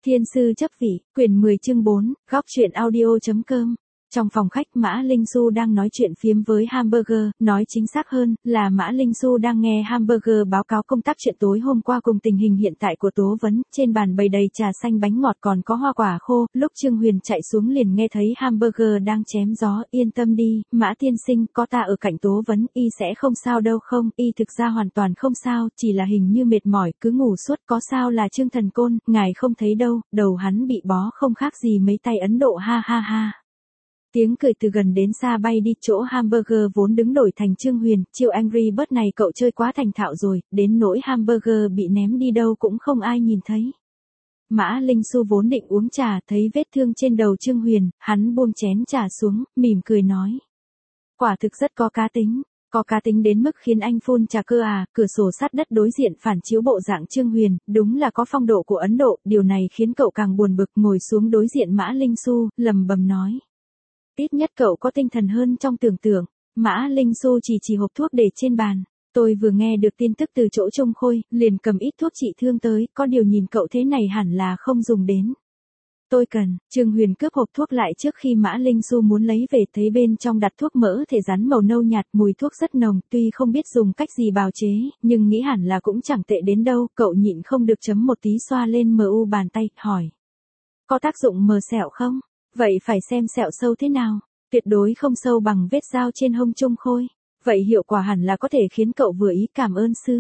Thiên sư chấp vị, quyển 10 chương 4, góc truyện audio.com. Trong phòng khách Mã Linh Xu đang nói chuyện phiếm với Hamburger, nói chính xác hơn là Mã Linh Xu đang nghe Hamburger báo cáo công tác chuyện tối hôm qua cùng tình hình hiện tại của Tố Vấn, trên bàn bày đầy trà xanh bánh ngọt còn có hoa quả khô, lúc Trương Huyền chạy xuống liền nghe thấy Hamburger đang chém gió, yên tâm đi, Mã tiên sinh, có ta ở cạnh Tố Vấn, y sẽ không sao đâu không, y thực ra hoàn toàn không sao, chỉ là hình như mệt mỏi, cứ ngủ suốt, có sao là Trương Thần Côn, ngài không thấy đâu, đầu hắn bị bó không khác gì mấy tay Ấn Độ ha ha ha. Tiếng cười từ gần đến xa bay đi, chỗ Hamburger vốn đứng đổi thành Trương Huyền, chiêu Angry Bird này cậu chơi quá thành thạo rồi, đến nỗi Hamburger bị ném đi đâu cũng không ai nhìn thấy. Mã Linh Xu vốn định uống trà, thấy vết thương trên đầu Trương Huyền, hắn buông chén trà xuống, mỉm cười nói. Quả thực rất có cá tính đến mức khiến anh phun trà cơ à, cửa sổ sát đất đối diện phản chiếu bộ dạng Trương Huyền, đúng là có phong độ của Ấn Độ, điều này khiến cậu càng buồn bực, ngồi xuống đối diện Mã Linh Xu, lầm bầm nói. Ít nhất cậu có tinh thần hơn trong tưởng tượng. Mã Linh Xu chỉ hộp thuốc để trên bàn. Tôi vừa nghe được tin tức từ chỗ Trông Khôi, liền cầm ít thuốc trị thương tới, có điều nhìn cậu thế này hẳn là không dùng đến. Tôi cần, Trương Huyền cướp hộp thuốc lại trước khi Mã Linh Xu muốn lấy về, thấy bên trong đặt thuốc mỡ thể rắn màu nâu nhạt, mùi thuốc rất nồng, tuy không biết dùng cách gì bào chế, nhưng nghĩ hẳn là cũng chẳng tệ đến đâu, cậu nhịn không được chấm một tí xoa lên mu bàn tay, hỏi. Có tác dụng mờ sẹo không? Vậy phải xem sẹo sâu thế nào, tuyệt đối không sâu bằng vết dao trên hông Trông Khôi. Vậy hiệu quả hẳn là có thể khiến cậu vừa ý, cảm ơn sư.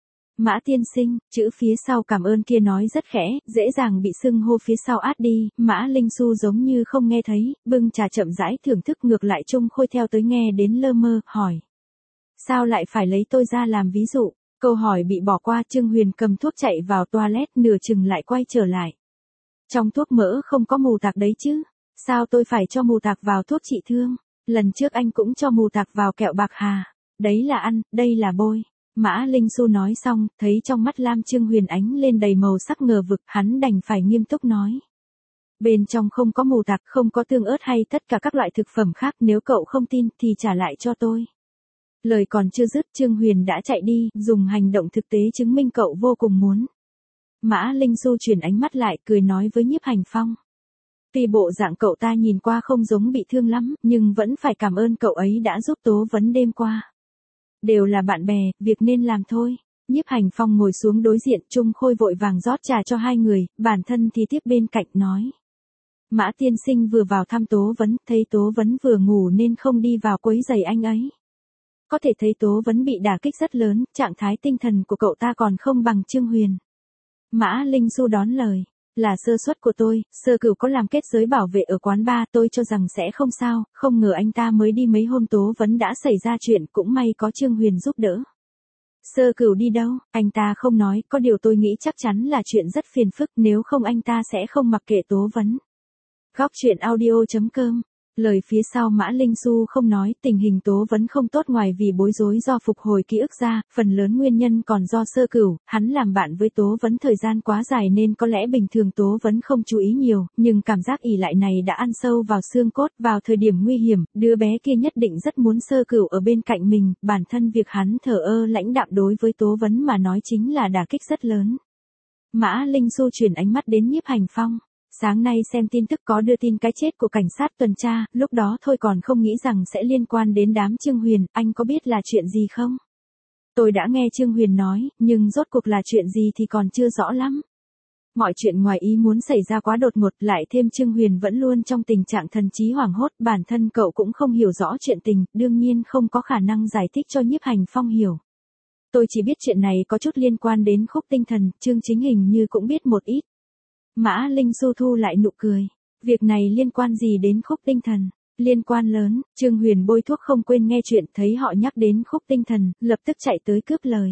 Mã tiên sinh, chữ phía sau cảm ơn kia nói rất khẽ, dễ dàng bị xưng hô phía sau át đi, Mã Linh Xu giống như không nghe thấy, bưng trà chậm rãi thưởng thức, ngược lại Trông Khôi theo tới nghe đến lơ mơ, hỏi. Sao lại phải lấy tôi ra làm ví dụ? Câu hỏi bị bỏ qua, Trương Huyền cầm thuốc chạy vào toilet, nửa chừng lại quay trở lại. Trong thuốc mỡ không có mù tạc đấy chứ? Sao tôi phải cho mù tạc vào thuốc trị thương? Lần trước anh cũng cho mù tạc vào kẹo bạc hà. Đấy là ăn, đây là bôi. Mã Linh Xu nói xong, thấy trong mắt Lam Trương Huyền ánh lên đầy màu sắc ngờ vực, hắn đành phải nghiêm túc nói. Bên trong không có mù tạc, không có tương ớt hay tất cả các loại thực phẩm khác, nếu cậu không tin thì trả lại cho tôi. Lời còn chưa dứt, Trương Huyền đã chạy đi, dùng hành động thực tế chứng minh cậu vô cùng muốn. Mã Linh Xu chuyển ánh mắt lại, cười nói với Nhiếp Hành Phong. Tuy bộ dạng cậu ta nhìn qua không giống bị thương lắm, nhưng vẫn phải cảm ơn cậu ấy đã giúp Tố Vấn đêm qua. Đều là bạn bè, việc nên làm thôi. Nhiếp Hành Phong ngồi xuống đối diện, Trông Khôi vội vàng rót trà cho hai người, bản thân thì tiếp bên cạnh nói. Mã tiên sinh vừa vào thăm Tố Vấn, thấy Tố Vấn vừa ngủ nên không đi vào quấy rầy anh ấy. Có thể thấy Tố Vấn bị đả kích rất lớn, trạng thái tinh thần của cậu ta còn không bằng Trương Huyền. Mã Linh Xu đón lời. Là sơ suất của tôi, Sơ Cửu có làm kết giới bảo vệ ở quán bar, tôi cho rằng sẽ không sao, không ngờ anh ta mới đi mấy hôm Tố Vấn đã xảy ra chuyện, cũng may có Trương Huyền giúp đỡ. Sơ Cửu đi đâu? Anh ta không nói, có điều tôi nghĩ chắc chắn là chuyện rất phiền phức, nếu không anh ta sẽ không mặc kệ Tố Vấn. Góc truyện audio.com. Lời phía sau Mã Linh Xu không nói, tình hình Tố Vấn không tốt ngoài vì bối rối do phục hồi ký ức ra, phần lớn nguyên nhân còn do Sơ Cửu, hắn làm bạn với Tố Vấn thời gian quá dài nên có lẽ bình thường Tố Vấn không chú ý nhiều, nhưng cảm giác ỷ lại này đã ăn sâu vào xương cốt, vào thời điểm nguy hiểm, đứa bé kia nhất định rất muốn Sơ Cửu ở bên cạnh mình, bản thân việc hắn thờ ơ lãnh đạm đối với Tố Vấn mà nói chính là đả kích rất lớn. Mã Linh Xu chuyển ánh mắt đến Nhiếp Hành Phong. Sáng nay xem tin tức có đưa tin cái chết của cảnh sát tuần tra, lúc đó thôi còn không nghĩ rằng sẽ liên quan đến đám Trương Huyền, anh có biết là chuyện gì không? Tôi đã nghe Trương Huyền nói, nhưng rốt cuộc là chuyện gì thì còn chưa rõ lắm. Mọi chuyện ngoài ý muốn xảy ra quá đột ngột, lại thêm Trương Huyền vẫn luôn trong tình trạng thần trí hoảng hốt, bản thân cậu cũng không hiểu rõ chuyện tình, đương nhiên không có khả năng giải thích cho Nhiếp Hành Phong hiểu. Tôi chỉ biết chuyện này có chút liên quan đến khúc tinh thần, Trương Chính hình như cũng biết một ít. Mã Linh Xu thu lại nụ cười. Việc này liên quan gì đến khúc tinh thần? Liên quan lớn, Trương Huyền bôi thuốc không quên nghe chuyện, thấy họ nhắc đến khúc tinh thần, lập tức chạy tới cướp lời.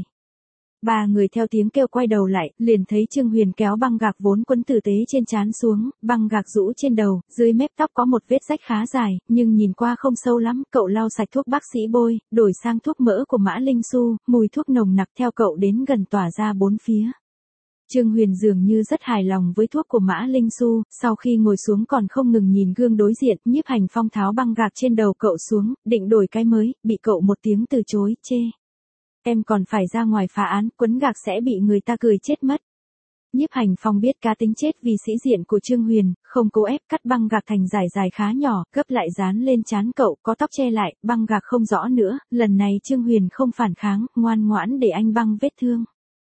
Ba người theo tiếng kêu quay đầu lại, liền thấy Trương Huyền kéo băng gạc vốn quấn tử tế trên trán xuống, băng gạc rũ trên đầu, dưới mép tóc có một vết rách khá dài, nhưng nhìn qua không sâu lắm, cậu lau sạch thuốc bác sĩ bôi, đổi sang thuốc mỡ của Mã Linh Xu, mùi thuốc nồng nặc theo cậu đến gần tỏa ra bốn phía. Trương Huyền dường như rất hài lòng với thuốc của Mã Linh Xu, sau khi ngồi xuống còn không ngừng nhìn gương đối diện, Nhiếp Hành Phong tháo băng gạc trên đầu cậu xuống, định đổi cái mới, bị cậu một tiếng từ chối, chê. Em còn phải ra ngoài phá án, quấn gạc sẽ bị người ta cười chết mất. Nhiếp Hành Phong biết cá tính chết vì sĩ diện của Trương Huyền, không cố ép, cắt băng gạc thành dài dài khá nhỏ, gấp lại dán lên trán cậu, có tóc che lại, băng gạc không rõ nữa, lần này Trương Huyền không phản kháng, ngoan ngoãn để anh băng vết thương.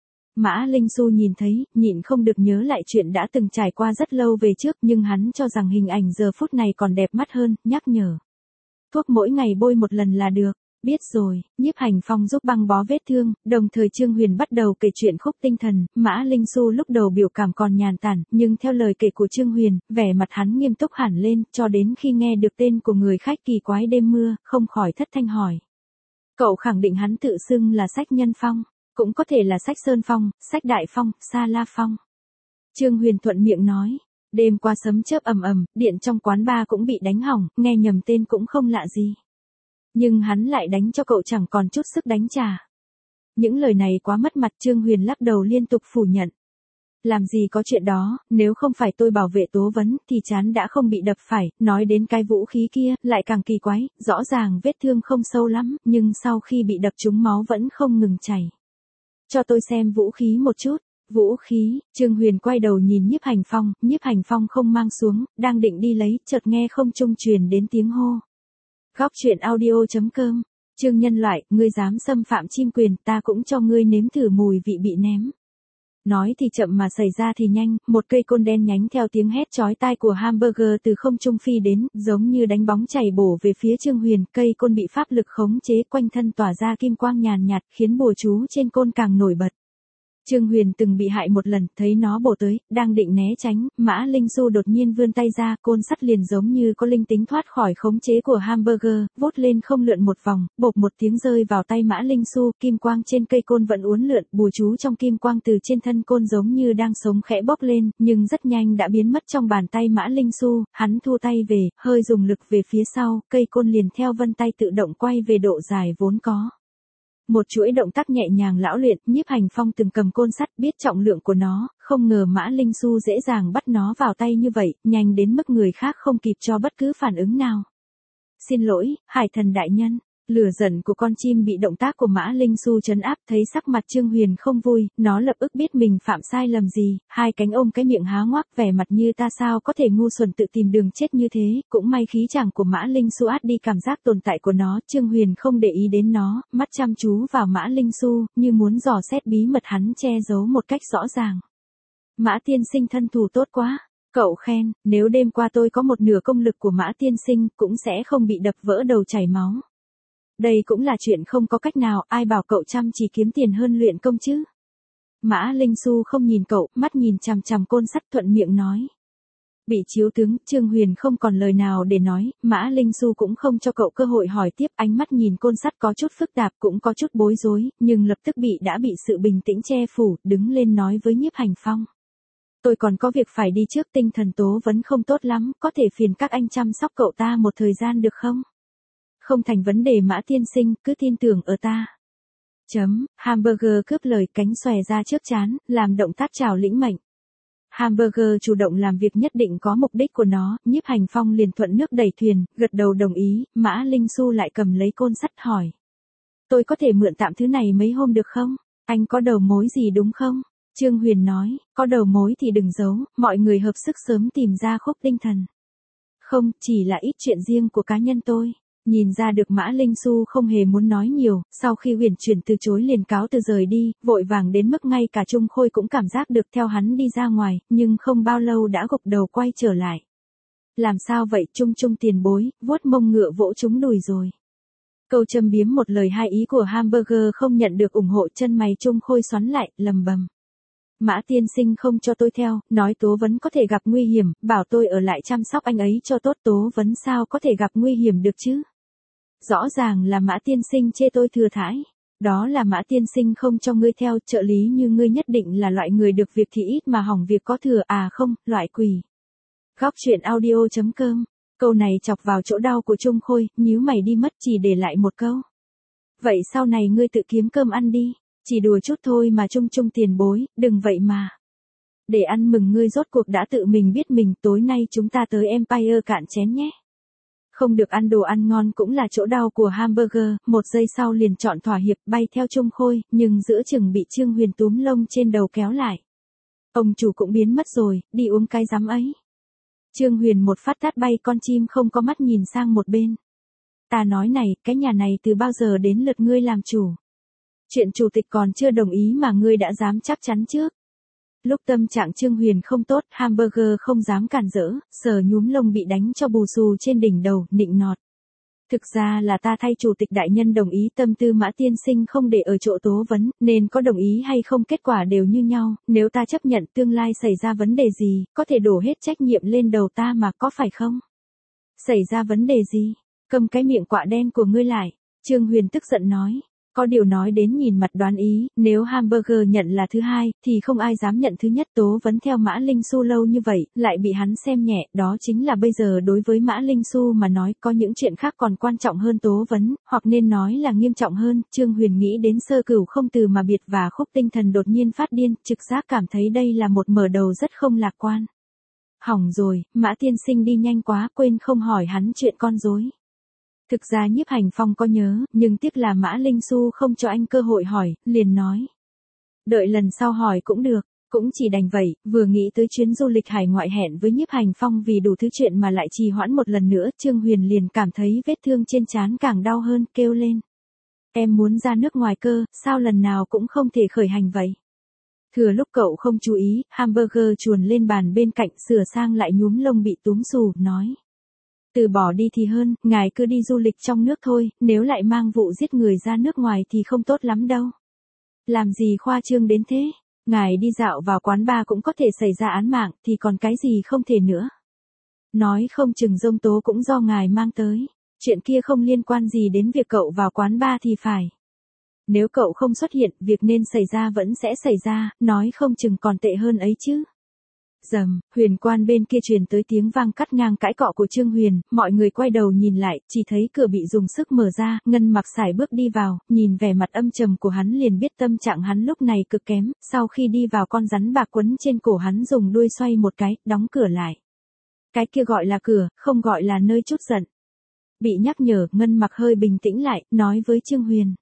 Mã Linh Xu nhìn thấy, nhịn không được nhớ lại chuyện đã từng trải qua rất lâu về trước, nhưng hắn cho rằng hình ảnh giờ phút này còn đẹp mắt hơn, nhắc nhở. Thuốc mỗi ngày bôi một lần là được. Biết rồi, Nhiếp Hành Phong giúp băng bó vết thương, đồng thời Trương Huyền bắt đầu kể chuyện khúc tinh thần, Mã Linh Xu lúc đầu biểu cảm còn nhàn tản, nhưng theo lời kể của Trương Huyền, vẻ mặt hắn nghiêm túc hẳn lên, cho đến khi nghe được tên của người khách kỳ quái đêm mưa, không khỏi thất thanh hỏi. Cậu khẳng định hắn tự xưng là Sách Nhân Phong, cũng có thể là Sách Sơn Phong, Sách Đại Phong, Sa La Phong. Trương Huyền thuận miệng nói. Đêm qua sấm chớp ầm ầm, điện trong quán bar cũng bị đánh hỏng, nghe nhầm tên cũng không lạ gì. Nhưng hắn lại đánh cho cậu chẳng còn chút sức đánh trả. Những lời này quá mất mặt, Trương Huyền lắc đầu liên tục phủ nhận. Làm gì có chuyện đó, nếu không phải tôi bảo vệ Tố Vấn thì chán đã không bị đập phải, nói đến cái vũ khí kia, lại càng kỳ quái, rõ ràng vết thương không sâu lắm, nhưng sau khi bị đập trúng máu vẫn không ngừng chảy. Cho tôi xem vũ khí một chút. Vũ khí, Trương Huyền quay đầu nhìn Nhiếp Hành Phong không mang xuống, đang định đi lấy, chợt nghe không trung truyền đến tiếng hô. Góc truyện audio.com, Trương Nhân Loại, ngươi dám xâm phạm chim quyền, ta cũng cho ngươi nếm thử mùi vị bị ném. Nói thì chậm mà xảy ra thì nhanh, một cây côn đen nhánh theo tiếng hét chói tai của Hamburger từ không trung phi đến, giống như đánh bóng chảy bổ về phía Trương Huyền, cây côn bị pháp lực khống chế, quanh thân tỏa ra kim quang nhàn nhạt, khiến bùa chú trên côn càng nổi bật. Trương Huyền từng bị hại một lần, thấy nó bổ tới, đang định né tránh, Mã Linh Xu đột nhiên vươn tay ra, côn sắt liền giống như có linh tính thoát khỏi khống chế của Hamburger, vút lên không lượn một vòng, bộp một tiếng rơi vào tay Mã Linh Xu, kim quang trên cây côn vẫn uốn lượn, bùa chú trong kim quang từ trên thân côn giống như đang sống khẽ bốc lên, nhưng rất nhanh đã biến mất trong bàn tay Mã Linh Xu, hắn thu tay về, hơi dùng lực về phía sau, cây côn liền theo vân tay tự động quay về độ dài vốn có. Một chuỗi động tác nhẹ nhàng lão luyện, Nhiếp Hành Phong từng cầm côn sắt, biết trọng lượng của nó, không ngờ Mã Linh Xu dễ dàng bắt nó vào tay như vậy, nhanh đến mức người khác không kịp cho bất cứ phản ứng nào. Xin lỗi, Hải Thần đại nhân. Lửa giận của con chim bị động tác của Mã Linh Xu trấn áp, thấy sắc mặt Trương Huyền không vui, nó lập ức biết mình phạm sai lầm gì, hai cánh ôm cái miệng há ngoác, vẻ mặt như ta sao có thể ngu xuẩn tự tìm đường chết như thế, cũng may khí chàng của Mã Linh Xu át đi cảm giác tồn tại của nó, Trương Huyền không để ý đến nó, mắt chăm chú vào Mã Linh Xu, như muốn dò xét bí mật hắn che giấu một cách rõ ràng. Mã tiên sinh thân thủ tốt quá. Cậu khen, nếu đêm qua tôi có một nửa công lực của Mã tiên sinh, cũng sẽ không bị đập vỡ đầu chảy máu. Đây cũng là chuyện không có cách nào, ai bảo cậu chăm chỉ kiếm tiền hơn luyện công chứ. Mã Linh Xu không nhìn cậu, mắt nhìn chằm chằm côn sắt, thuận miệng nói. Bị chiếu tướng, Trương Huyền không còn lời nào để nói, Mã Linh Xu cũng không cho cậu cơ hội hỏi tiếp, ánh mắt nhìn côn sắt có chút phức tạp, cũng có chút bối rối, nhưng lập tức đã bị sự bình tĩnh che phủ, đứng lên nói với Nhiếp Hành Phong. Tôi còn có việc phải đi trước, tinh thần Tố Vấn không tốt lắm, có thể phiền các anh chăm sóc cậu ta một thời gian được không? Không thành vấn đề Mã tiên sinh, cứ tin tưởng ở ta. Hamburger cướp lời, cánh xòe ra trước trán, làm động tác chào lĩnh mệnh. Hamburger chủ động làm việc nhất định có mục đích của nó, Nhiếp Hành Phong liền thuận nước đẩy thuyền, gật đầu đồng ý, Mã Linh Xu lại cầm lấy côn sắt hỏi. Tôi có thể mượn tạm thứ này mấy hôm được không? Anh có đầu mối gì đúng không? Trương Huyền nói, có đầu mối thì đừng giấu, mọi người hợp sức sớm tìm ra khúc tinh thần. Không, chỉ là ít chuyện riêng của cá nhân tôi. Nhìn ra được Mã Linh Xu không hề muốn nói nhiều, sau khi huyền chuyển từ chối liền cáo từ rời đi, vội vàng đến mức ngay cả Trung Khôi cũng cảm giác được theo hắn đi ra ngoài, nhưng không bao lâu đã gục đầu quay trở lại. Làm sao vậy, Trung tiền bối, vuốt mông ngựa vỗ trúng đùi rồi. Câu châm biếm một lời hai ý của Hamburger không nhận được ủng hộ, chân mày Trung Khôi xoắn lại, lầm bầm. Mã tiên sinh không cho tôi theo, nói Tố Vấn có thể gặp nguy hiểm, bảo tôi ở lại chăm sóc anh ấy cho tốt, Tố Vấn sao có thể gặp nguy hiểm được chứ? Rõ ràng là Mã tiên sinh chê tôi thừa thãi. Đó là Mã tiên sinh không cho ngươi theo, trợ lý như ngươi nhất định là loại người được việc thì ít mà hỏng việc có thừa, à không, loại quỷ. Góc truyện audio.com, câu này chọc vào chỗ đau của Trung Khôi, nhíu mày đi mất, chỉ để lại một câu. Vậy sau này ngươi tự kiếm cơm ăn đi, chỉ đùa chút thôi mà Trung tiền bối, đừng vậy mà. Để ăn mừng ngươi rốt cuộc đã tự mình biết mình, tối nay chúng ta tới Empire cạn chén nhé. Không được ăn đồ ăn ngon cũng là chỗ đau của Hamburger, một giây sau liền chọn thỏa hiệp bay theo Trung Khôi, nhưng giữa chừng bị Trương Huyền túm lông trên đầu kéo lại. Ông chủ cũng biến mất rồi, đi uống cái rắm ấy. Trương Huyền một phát tát bay con chim không có mắt nhìn sang một bên. Ta nói này, cái nhà này từ bao giờ đến lượt ngươi làm chủ? Chuyện chủ tịch còn chưa đồng ý mà ngươi đã dám chắc chắn trước. Lúc tâm trạng Trương Huyền không tốt, Hamburger không dám cản rỡ, sờ nhúm lông bị đánh cho bù xù trên đỉnh đầu, nịnh nọt. Thực ra là ta thay chủ tịch đại nhân đồng ý, tâm tư Mã tiên sinh không để ở chỗ tố vấn, nên có đồng ý hay không kết quả đều như nhau, nếu ta chấp nhận tương lai xảy ra vấn đề gì, có thể đổ hết trách nhiệm lên đầu ta mà, có phải không? Xảy ra vấn đề gì? Cầm cái miệng quạ đen của ngươi lại, Trương Huyền tức giận nói. Có điều nói đến nhìn mặt đoán ý, nếu Hamburger nhận là thứ hai, thì không ai dám nhận thứ nhất. Tố vấn theo Mã Linh Xu lâu như vậy, lại bị hắn xem nhẹ, đó chính là bây giờ đối với Mã Linh Xu mà nói, có những chuyện khác còn quan trọng hơn tố vấn, hoặc nên nói là nghiêm trọng hơn. Trương Huyền nghĩ đến Sơ Cửu không từ mà biệt và Khúc Tinh Thần đột nhiên phát điên, trực giác cảm thấy đây là một mở đầu rất không lạc quan. Hỏng rồi, Mã tiên sinh đi nhanh quá, quên không hỏi hắn chuyện con rối. Thực ra Nhiếp Hành Phong có nhớ, nhưng tiếc là Mã Linh Xu không cho anh cơ hội hỏi, liền nói. Đợi lần sau hỏi cũng được, cũng chỉ đành vậy, vừa nghĩ tới chuyến du lịch hải ngoại hẹn với Nhiếp Hành Phong vì đủ thứ chuyện mà lại trì hoãn một lần nữa, Trương Huyền liền cảm thấy vết thương trên trán càng đau hơn, kêu lên. Em muốn ra nước ngoài cơ, sao lần nào cũng không thể khởi hành vậy? Thừa lúc cậu không chú ý, Hamburger chuồn lên bàn bên cạnh, sửa sang lại nhúm lông bị túm xù, nói. Từ bỏ đi thì hơn, ngài cứ đi du lịch trong nước thôi, nếu lại mang vụ giết người ra nước ngoài thì không tốt lắm đâu. Làm gì khoa trương đến thế, ngài đi dạo vào quán bar cũng có thể xảy ra án mạng, thì còn cái gì không thể nữa. Nói không chừng giông tố cũng do ngài mang tới, chuyện kia không liên quan gì đến việc cậu vào quán bar thì phải. Nếu cậu không xuất hiện, việc nên xảy ra vẫn sẽ xảy ra, nói không chừng còn tệ hơn ấy chứ. Rầm, huyền quan bên kia truyền tới tiếng vang cắt ngang cãi cọ của Trương Huyền, mọi người quay đầu nhìn lại, chỉ thấy cửa bị dùng sức mở ra, Ngân Mặc sải bước đi vào, nhìn vẻ mặt âm trầm của hắn liền biết tâm trạng hắn lúc này cực kém, sau khi đi vào con rắn bạc quấn trên cổ hắn dùng đuôi xoay một cái, đóng cửa lại. Cái kia gọi là cửa, không gọi là nơi trút giận. Bị nhắc nhở, Ngân Mặc hơi bình tĩnh lại, nói với Trương Huyền.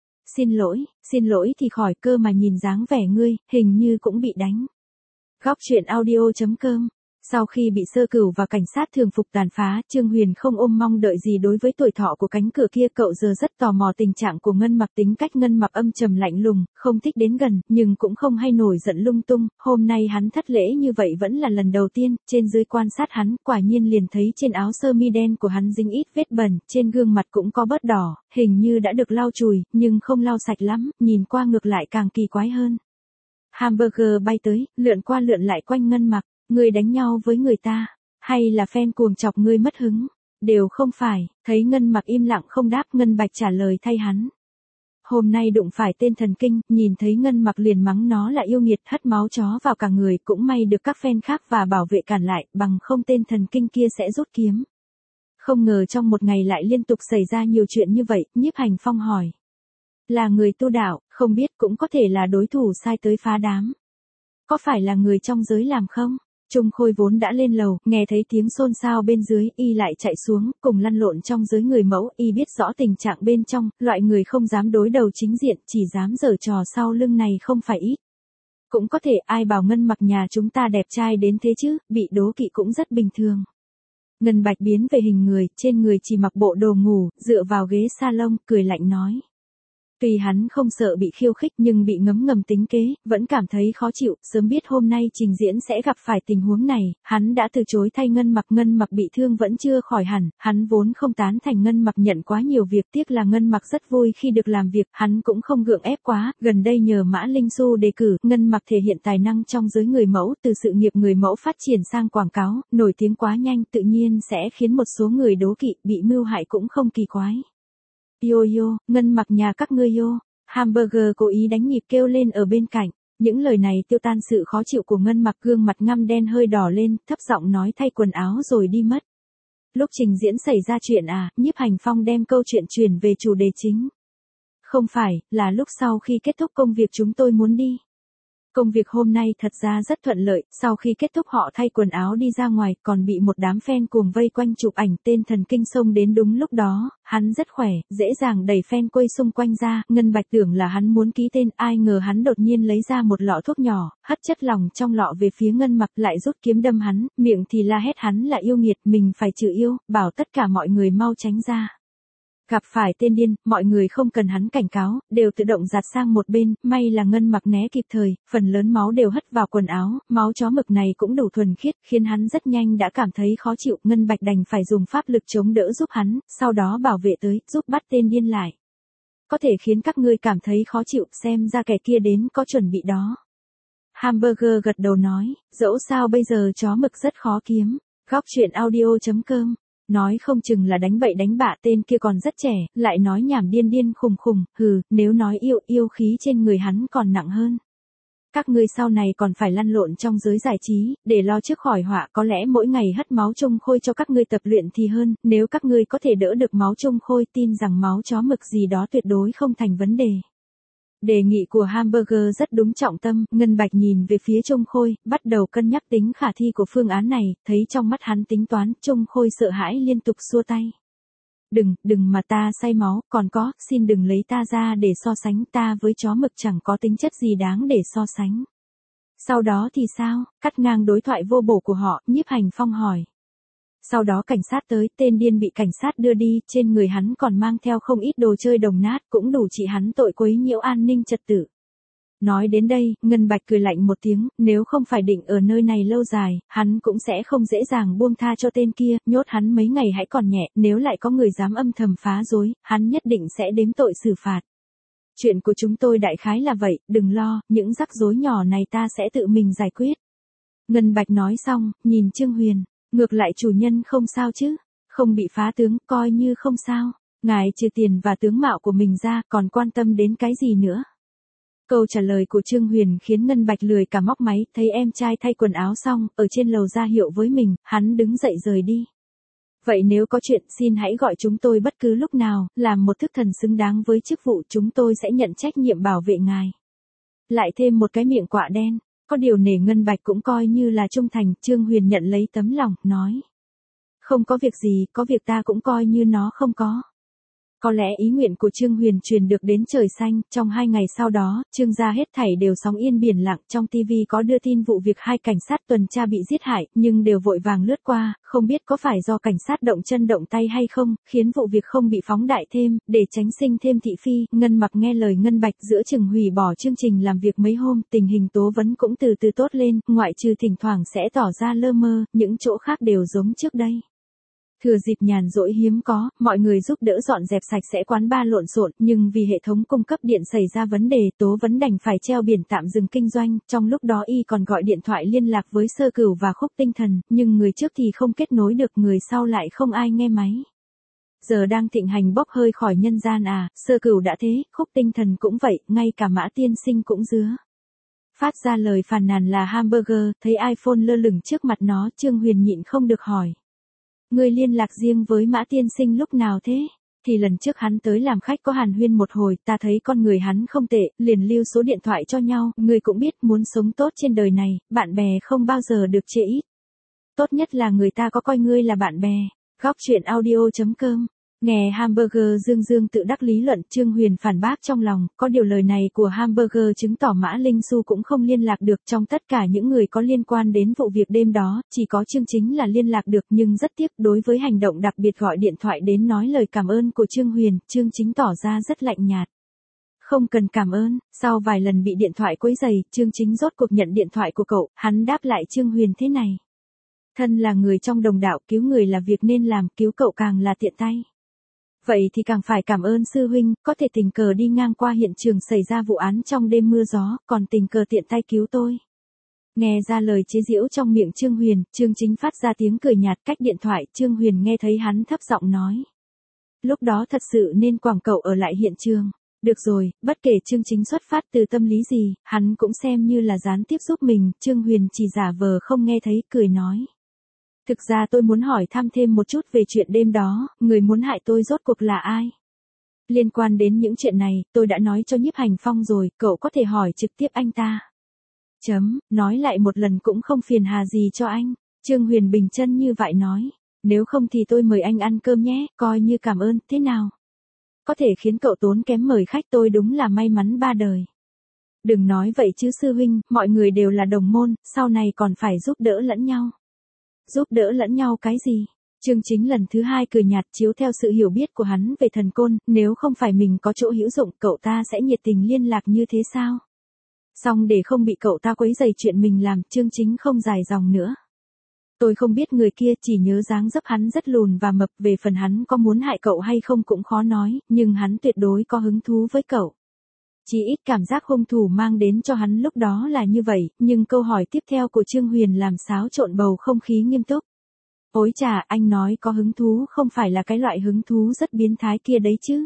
Xin lỗi thì khỏi, cơ mà nhìn dáng vẻ ngươi, hình như cũng bị đánh. Góc truyện audio.com. Sau khi bị Sơ Cửu và cảnh sát thường phục tàn phá, Trương Huyền không ôm mong đợi gì đối với tuổi thọ của cánh cửa kia, cậu giờ rất tò mò tình trạng của Ngân Mặc. Tính cách Ngân Mặc âm trầm lạnh lùng, không thích đến gần, nhưng cũng không hay nổi giận lung tung. Hôm nay hắn thất lễ như vậy vẫn là lần đầu tiên, trên dưới quan sát hắn, quả nhiên liền thấy trên áo sơ mi đen của hắn dính ít vết bẩn, trên gương mặt cũng có bớt đỏ, hình như đã được lau chùi, nhưng không lau sạch lắm, nhìn qua ngược lại càng kỳ quái hơn. Hamburger bay tới, lượn qua lượn lại quanh Ngân Mặc. Ngươi đánh nhau với người ta, hay là fan cuồng chọc ngươi mất hứng? Đều không phải, thấy Ngân Mặc im lặng không đáp, Ngân Bạch trả lời thay hắn. Hôm nay đụng phải tên thần kinh, nhìn thấy Ngân Mặc liền mắng nó là yêu nghiệt, hất máu chó vào cả người, cũng may được các fan khác và bảo vệ cản lại, bằng không tên thần kinh kia sẽ rút kiếm. Không ngờ trong một ngày lại liên tục xảy ra nhiều chuyện như vậy, Nhiếp Hành Phong hỏi. Là người tu đạo, không biết, cũng có thể là đối thủ sai tới phá đám. Có phải là người trong giới làm không? Trung Khôi vốn đã lên lầu, nghe thấy tiếng xôn xao bên dưới, y lại chạy xuống, cùng lăn lộn trong giới người mẫu, y biết rõ tình trạng bên trong, loại người không dám đối đầu chính diện, chỉ dám giở trò sau lưng này không phải ít. Cũng có thể, ai bảo Ngân Mặc nhà chúng ta đẹp trai đến thế chứ, bị đố kỵ cũng rất bình thường. Ngân Bạch biến về hình người, trên người chỉ mặc bộ đồ ngủ, dựa vào ghế salon, cười lạnh nói. Tuy hắn không sợ bị khiêu khích nhưng bị ngấm ngầm tính kế, vẫn cảm thấy khó chịu, sớm biết hôm nay trình diễn sẽ gặp phải tình huống này, hắn đã từ chối thay Ngân Mặc bị thương vẫn chưa khỏi hẳn, hắn vốn không tán thành Ngân Mặc nhận quá nhiều việc, tiếc là Ngân Mặc rất vui khi được làm việc, hắn cũng không gượng ép quá, gần đây nhờ Mã Linh Xu đề cử, Ngân Mặc thể hiện tài năng trong giới người mẫu, từ sự nghiệp người mẫu phát triển sang quảng cáo, nổi tiếng quá nhanh tự nhiên sẽ khiến một số người đố kỵ, bị mưu hại cũng không kỳ quái. Yo, Ngân Mặc nhà các ngươi yo. Hamburger cố ý đánh nhịp kêu lên ở bên cạnh. Những lời này tiêu tan sự khó chịu của Ngân Mặc, gương mặt ngăm đen hơi đỏ lên, thấp giọng nói thay quần áo rồi đi mất. Lúc trình diễn xảy ra chuyện Nhiếp Hành Phong đem câu chuyện chuyển về chủ đề chính. Không phải, là lúc sau khi kết thúc công việc chúng tôi muốn đi. Công việc hôm nay thật ra rất thuận lợi, sau khi kết thúc họ thay quần áo đi ra ngoài, còn bị một đám fan cuồng vây quanh chụp ảnh. Tên thần kinh xông đến đúng lúc đó, hắn rất khỏe, dễ dàng đẩy fan quay xung quanh ra. Ngân Bạch tưởng là hắn muốn ký tên, ai ngờ hắn đột nhiên lấy ra một lọ thuốc nhỏ, hất chất lỏng trong lọ về phía Ngân Mặc, lại rút kiếm đâm hắn, miệng thì la hét hắn là yêu nghiệt, mình phải trừ yêu, bảo tất cả mọi người mau tránh ra. Gặp phải tên điên, mọi người không cần hắn cảnh cáo, đều tự động giạt sang một bên, may là Ngân Mặc né kịp thời, phần lớn máu đều hất vào quần áo, máu chó mực này cũng đủ thuần khiết, khiến hắn rất nhanh đã cảm thấy khó chịu. Ngân Bạch đành phải dùng pháp lực chống đỡ giúp hắn, sau đó bảo vệ tới, giúp bắt tên điên lại. Có thể khiến các ngươi cảm thấy khó chịu, xem ra kẻ kia đến có chuẩn bị đó. Hamburger gật đầu nói, dẫu sao bây giờ chó mực rất khó kiếm. Góc truyện audio.com nói không chừng là đánh bậy đánh bạ, tên kia còn rất trẻ, lại nói nhảm điên điên khùng khùng, nếu nói yêu khí trên người hắn còn nặng hơn. Các ngươi sau này còn phải lăn lộn trong giới giải trí, để lo trước khỏi họa, có lẽ mỗi ngày hất máu trung khôi cho các ngươi tập luyện thì hơn, nếu các ngươi có thể đỡ được máu trung khôi, tin rằng máu chó mực gì đó tuyệt đối không thành vấn đề. Đề nghị của Hamburger rất đúng trọng tâm. Ngân Bạch nhìn về phía Trung Khôi, bắt đầu cân nhắc tính khả thi của phương án này, thấy trong mắt hắn tính toán. Trung Khôi sợ hãi liên tục xua tay. Đừng mà ta say máu, còn có, xin đừng lấy ta ra để so sánh, ta với chó mực chẳng có tính chất gì đáng để so sánh. Sau đó thì sao? Cắt ngang đối thoại vô bổ của họ, Nhiếp Hành Phong hỏi. Sau đó cảnh sát tới, tên điên bị cảnh sát đưa đi, trên người hắn còn mang theo không ít đồ chơi đồng nát, cũng đủ trị hắn tội quấy nhiễu an ninh trật tự. Nói đến đây, Ngân Bạch cười lạnh một tiếng, nếu không phải định ở nơi này lâu dài, hắn cũng sẽ không dễ dàng buông tha cho tên kia, nhốt hắn mấy ngày hãy còn nhẹ, nếu lại có người dám âm thầm phá rối, hắn nhất định sẽ đếm tội xử phạt. Chuyện của chúng tôi đại khái là vậy, đừng lo, những rắc rối nhỏ này ta sẽ tự mình giải quyết. Ngân Bạch nói xong, nhìn Trương Huyền. Ngược lại chủ nhân không sao chứ, không bị phá tướng, coi như không sao, ngài trừ tiền và tướng mạo của mình ra, còn quan tâm đến cái gì nữa. Câu trả lời của Trương Huyền khiến Ngân Bạch lười cả móc máy, thấy em trai thay quần áo xong, ở trên lầu ra hiệu với mình, hắn đứng dậy rời đi. Vậy nếu có chuyện, xin hãy gọi chúng tôi bất cứ lúc nào, làm một thức thần xứng đáng với chức vụ, chúng tôi sẽ nhận trách nhiệm bảo vệ ngài. Lại thêm một cái miệng quạ đen. Có điều nể Ngân Bạch cũng coi như là trung thành, Trương Huyền nhận lấy tấm lòng, nói. Không có việc gì, có việc ta cũng coi như nó không có. Có lẽ ý nguyện của Trương Huyền truyền được đến trời xanh, trong 2 ngày sau đó, Trương gia hết thảy đều sóng yên biển lặng, trong TV có đưa tin vụ việc 2 cảnh sát tuần tra bị giết hại, nhưng đều vội vàng lướt qua, không biết có phải do cảnh sát động chân động tay hay không, khiến vụ việc không bị phóng đại thêm, để tránh sinh thêm thị phi. Ngân Mặc nghe lời Ngân Bạch, giữa chừng hủy bỏ chương trình làm việc mấy hôm, tình hình tố vấn cũng từ từ tốt lên, ngoại trừ thỉnh thoảng sẽ tỏ ra lơ mơ, những chỗ khác đều giống trước đây. Thừa dịp nhàn rỗi hiếm có, mọi người giúp đỡ dọn dẹp sạch sẽ quán bar lộn xộn, nhưng vì hệ thống cung cấp điện xảy ra vấn đề, Tố Vấn đành phải treo biển tạm dừng kinh doanh, trong lúc đó y còn gọi điện thoại liên lạc với Sơ Cửu và Khúc Tinh Thần, nhưng người trước thì không kết nối được, người sau lại không ai nghe máy. Giờ đang thịnh hành bốc hơi khỏi nhân gian à, Sơ Cửu đã thế, Khúc Tinh Thần cũng vậy, ngay cả Mã Tiên Sinh cũng dứa. Phát ra lời phàn nàn là Hamburger, thấy iPhone lơ lửng trước mặt nó, Trương Huyền nhịn không được hỏi. Ngươi liên lạc riêng với Mã Tiên Sinh lúc nào thế? Thì lần trước hắn tới làm khách có hàn huyên một hồi, ta thấy con người hắn không tệ, liền lưu số điện thoại cho nhau, ngươi cũng biết muốn sống tốt trên đời này, bạn bè không bao giờ được chê ít. Tốt nhất là người ta có coi ngươi là bạn bè. Góc truyện audio.com Nghe Hamburger dương tự đắc lý luận, Trương Huyền phản bác trong lòng, có điều lời này của Hamburger chứng tỏ Mã Linh Xu cũng không liên lạc được. Trong tất cả những người có liên quan đến vụ việc đêm đó, chỉ có Trương Chính là liên lạc được, nhưng rất tiếc, đối với hành động đặc biệt gọi điện thoại đến nói lời cảm ơn của Trương Huyền, Trương Chính tỏ ra rất lạnh nhạt. Không cần cảm ơn. Sau vài lần bị điện thoại quấy rầy, Trương Chính rốt cuộc nhận điện thoại của cậu, hắn đáp lại Trương Huyền thế này. Thân là người trong đồng đạo, cứu người là việc nên làm, cứu cậu càng là tiện tay. Vậy thì càng phải cảm ơn sư huynh, có thể tình cờ đi ngang qua hiện trường xảy ra vụ án trong đêm mưa gió, còn tình cờ tiện tay cứu tôi. Nghe ra lời chế giễu trong miệng Trương Huyền, Trương Chính phát ra tiếng cười nhạt cách điện thoại, Trương Huyền nghe thấy hắn thấp giọng nói. Lúc đó thật sự nên quảng cậu ở lại hiện trường. Được rồi, bất kể Trương Chính xuất phát từ tâm lý gì, hắn cũng xem như là gián tiếp giúp mình, Trương Huyền chỉ giả vờ không nghe thấy, cười nói. Thực ra tôi muốn hỏi thăm thêm một chút về chuyện đêm đó, người muốn hại tôi rốt cuộc là ai? Liên quan đến những chuyện này, tôi đã nói cho Nhiếp Hành Phong rồi, cậu có thể hỏi trực tiếp anh ta. Nói lại một lần cũng không phiền hà gì cho anh. Trương Huyền bình chân như vậy nói. Nếu không thì tôi mời anh ăn cơm nhé, coi như cảm ơn, thế nào? Có thể khiến cậu tốn kém mời khách tôi đúng là may mắn ba đời. Đừng nói vậy chứ sư huynh, mọi người đều là đồng môn, sau này còn phải giúp đỡ lẫn nhau. Giúp đỡ lẫn nhau cái gì? Chương Chính lần thứ hai cười nhạt chiếu theo sự hiểu biết của hắn về thần côn, nếu không phải mình có chỗ hữu dụng cậu ta sẽ nhiệt tình liên lạc như thế sao? Xong để không bị cậu ta quấy rầy chuyện mình làm, Chương Chính không dài dòng nữa. Tôi không biết người kia, chỉ nhớ dáng dấp hắn rất lùn và mập, về phần hắn có muốn hại cậu hay không cũng khó nói, nhưng hắn tuyệt đối có hứng thú với cậu. Chỉ ít cảm giác hung thủ mang đến cho hắn lúc đó là như vậy, nhưng câu hỏi tiếp theo của Trương Huyền làm xáo trộn bầu không khí nghiêm túc. Ôi chà, anh nói có hứng thú không phải là cái loại hứng thú rất biến thái kia đấy chứ.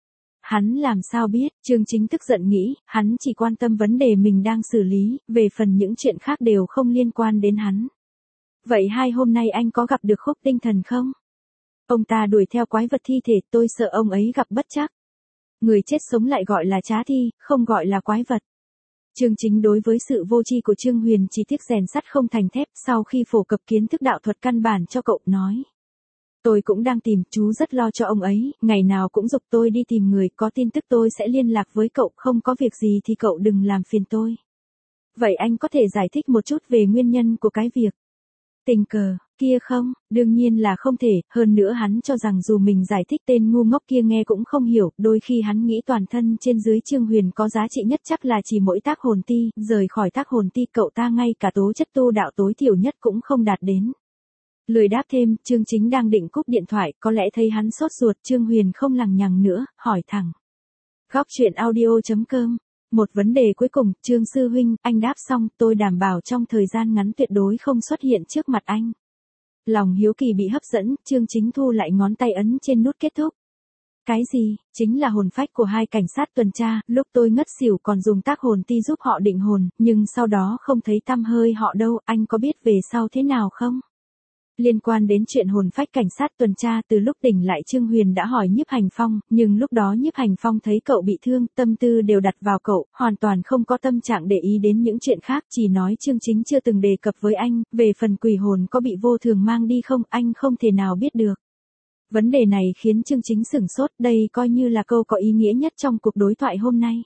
Hắn làm sao biết, Trương Chính tức giận nghĩ, hắn chỉ quan tâm vấn đề mình đang xử lý, về phần những chuyện khác đều không liên quan đến hắn. Vậy hai hôm nay anh có gặp được Khúc Tinh Thần không? Ông ta đuổi theo quái vật thi thể, tôi sợ ông ấy gặp bất trắc. Người chết sống lại gọi là trá thi, không gọi là quái vật. Trương Chính đối với sự vô tri của Trương Huyền chỉ tiếc rèn sắt không thành thép, sau khi phổ cập kiến thức đạo thuật căn bản cho cậu, nói. Tôi cũng đang tìm, chú rất lo cho ông ấy, ngày nào cũng giục tôi đi tìm người, có tin tức tôi sẽ liên lạc với cậu, không có việc gì thì cậu đừng làm phiền tôi. Vậy anh có thể giải thích một chút về nguyên nhân của cái việc tình cờ kia không? Đương nhiên là không thể, hơn nữa hắn cho rằng dù mình giải thích tên ngu ngốc kia nghe cũng không hiểu, đôi khi hắn nghĩ toàn thân trên dưới Trương Huyền có giá trị nhất chắc là chỉ mỗi tác hồn ti, rời khỏi tác hồn ti cậu ta ngay cả tố chất tu đạo tối thiểu nhất cũng không đạt đến. Lười đáp thêm, Trương Chính đang định cúp điện thoại, có lẽ thấy hắn sốt ruột, Trương Huyền không lằng nhằng nữa, hỏi thẳng. Góc truyện audio.com. Một vấn đề cuối cùng, Trương Sư Huynh, anh đáp xong, tôi đảm bảo trong thời gian ngắn tuyệt đối không xuất hiện trước mặt anh. Lòng hiếu kỳ bị hấp dẫn, Trương Chính thu lại ngón tay ấn trên nút kết thúc. Cái gì? Chính là hồn phách của hai cảnh sát tuần tra, lúc tôi ngất xỉu còn dùng tác hồn ti giúp họ định hồn, nhưng sau đó không thấy tăm hơi họ đâu, anh có biết về sau thế nào không? Liên quan đến chuyện hồn phách cảnh sát tuần tra, từ lúc tỉnh lại Trương Huyền đã hỏi Nhiếp Hành Phong, nhưng lúc đó Nhiếp Hành Phong thấy cậu bị thương, tâm tư đều đặt vào cậu, hoàn toàn không có tâm trạng để ý đến những chuyện khác, chỉ nói Trương Chính chưa từng đề cập với anh, về phần quỷ hồn có bị vô thường mang đi không, anh không thể nào biết được. Vấn đề này khiến Trương Chính sửng sốt, đây coi như là câu có ý nghĩa nhất trong cuộc đối thoại hôm nay.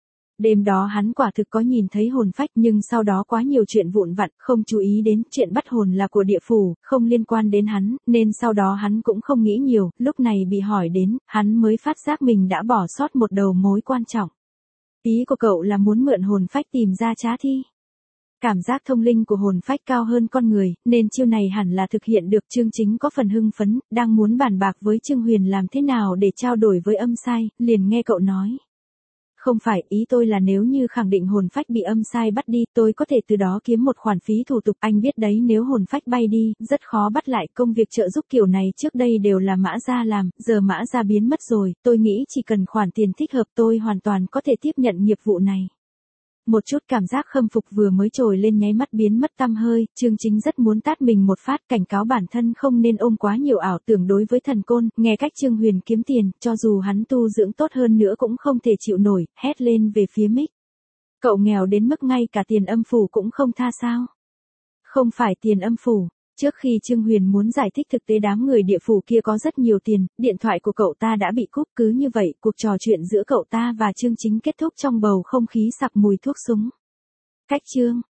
Đêm đó hắn quả thực có nhìn thấy hồn phách, nhưng sau đó quá nhiều chuyện vụn vặt, không chú ý đến, chuyện bắt hồn là của địa phủ, không liên quan đến hắn, nên sau đó hắn cũng không nghĩ nhiều, lúc này bị hỏi đến, hắn mới phát giác mình đã bỏ sót một đầu mối quan trọng. Ý của cậu là muốn mượn hồn phách tìm ra trá thi. Cảm giác thông linh của hồn phách cao hơn con người, nên chiêu này hẳn là thực hiện được. Trương Chính có phần hưng phấn, đang muốn bàn bạc với Trương Huyền làm thế nào để trao đổi với âm sai, liền nghe cậu nói. Không phải, ý tôi là nếu như khẳng định hồn phách bị âm sai bắt đi, tôi có thể từ đó kiếm một khoản phí thủ tục, anh biết đấy, nếu hồn phách bay đi, rất khó bắt lại, công việc trợ giúp kiểu này trước đây đều là Mã Gia làm, giờ Mã Gia biến mất rồi, tôi nghĩ chỉ cần khoản tiền thích hợp tôi hoàn toàn có thể tiếp nhận nghiệp vụ này. Một chút cảm giác khâm phục vừa mới trồi lên nháy mắt biến mất tăm hơi, Trương Chính rất muốn tát mình một phát, cảnh cáo bản thân không nên ôm quá nhiều ảo tưởng đối với thần côn, nghe cách Trương Huyền kiếm tiền, cho dù hắn tu dưỡng tốt hơn nữa cũng không thể chịu nổi, hét lên về phía mic. Cậu nghèo đến mức ngay cả tiền âm phủ cũng không tha sao? Không phải tiền âm phủ. Trước khi Trương Huyền muốn giải thích thực tế đám người địa phủ kia có rất nhiều tiền, điện thoại của cậu ta đã bị cúp, cứ như vậy, cuộc trò chuyện giữa cậu ta và Trương Chính kết thúc trong bầu không khí sặc mùi thuốc súng. Cách chương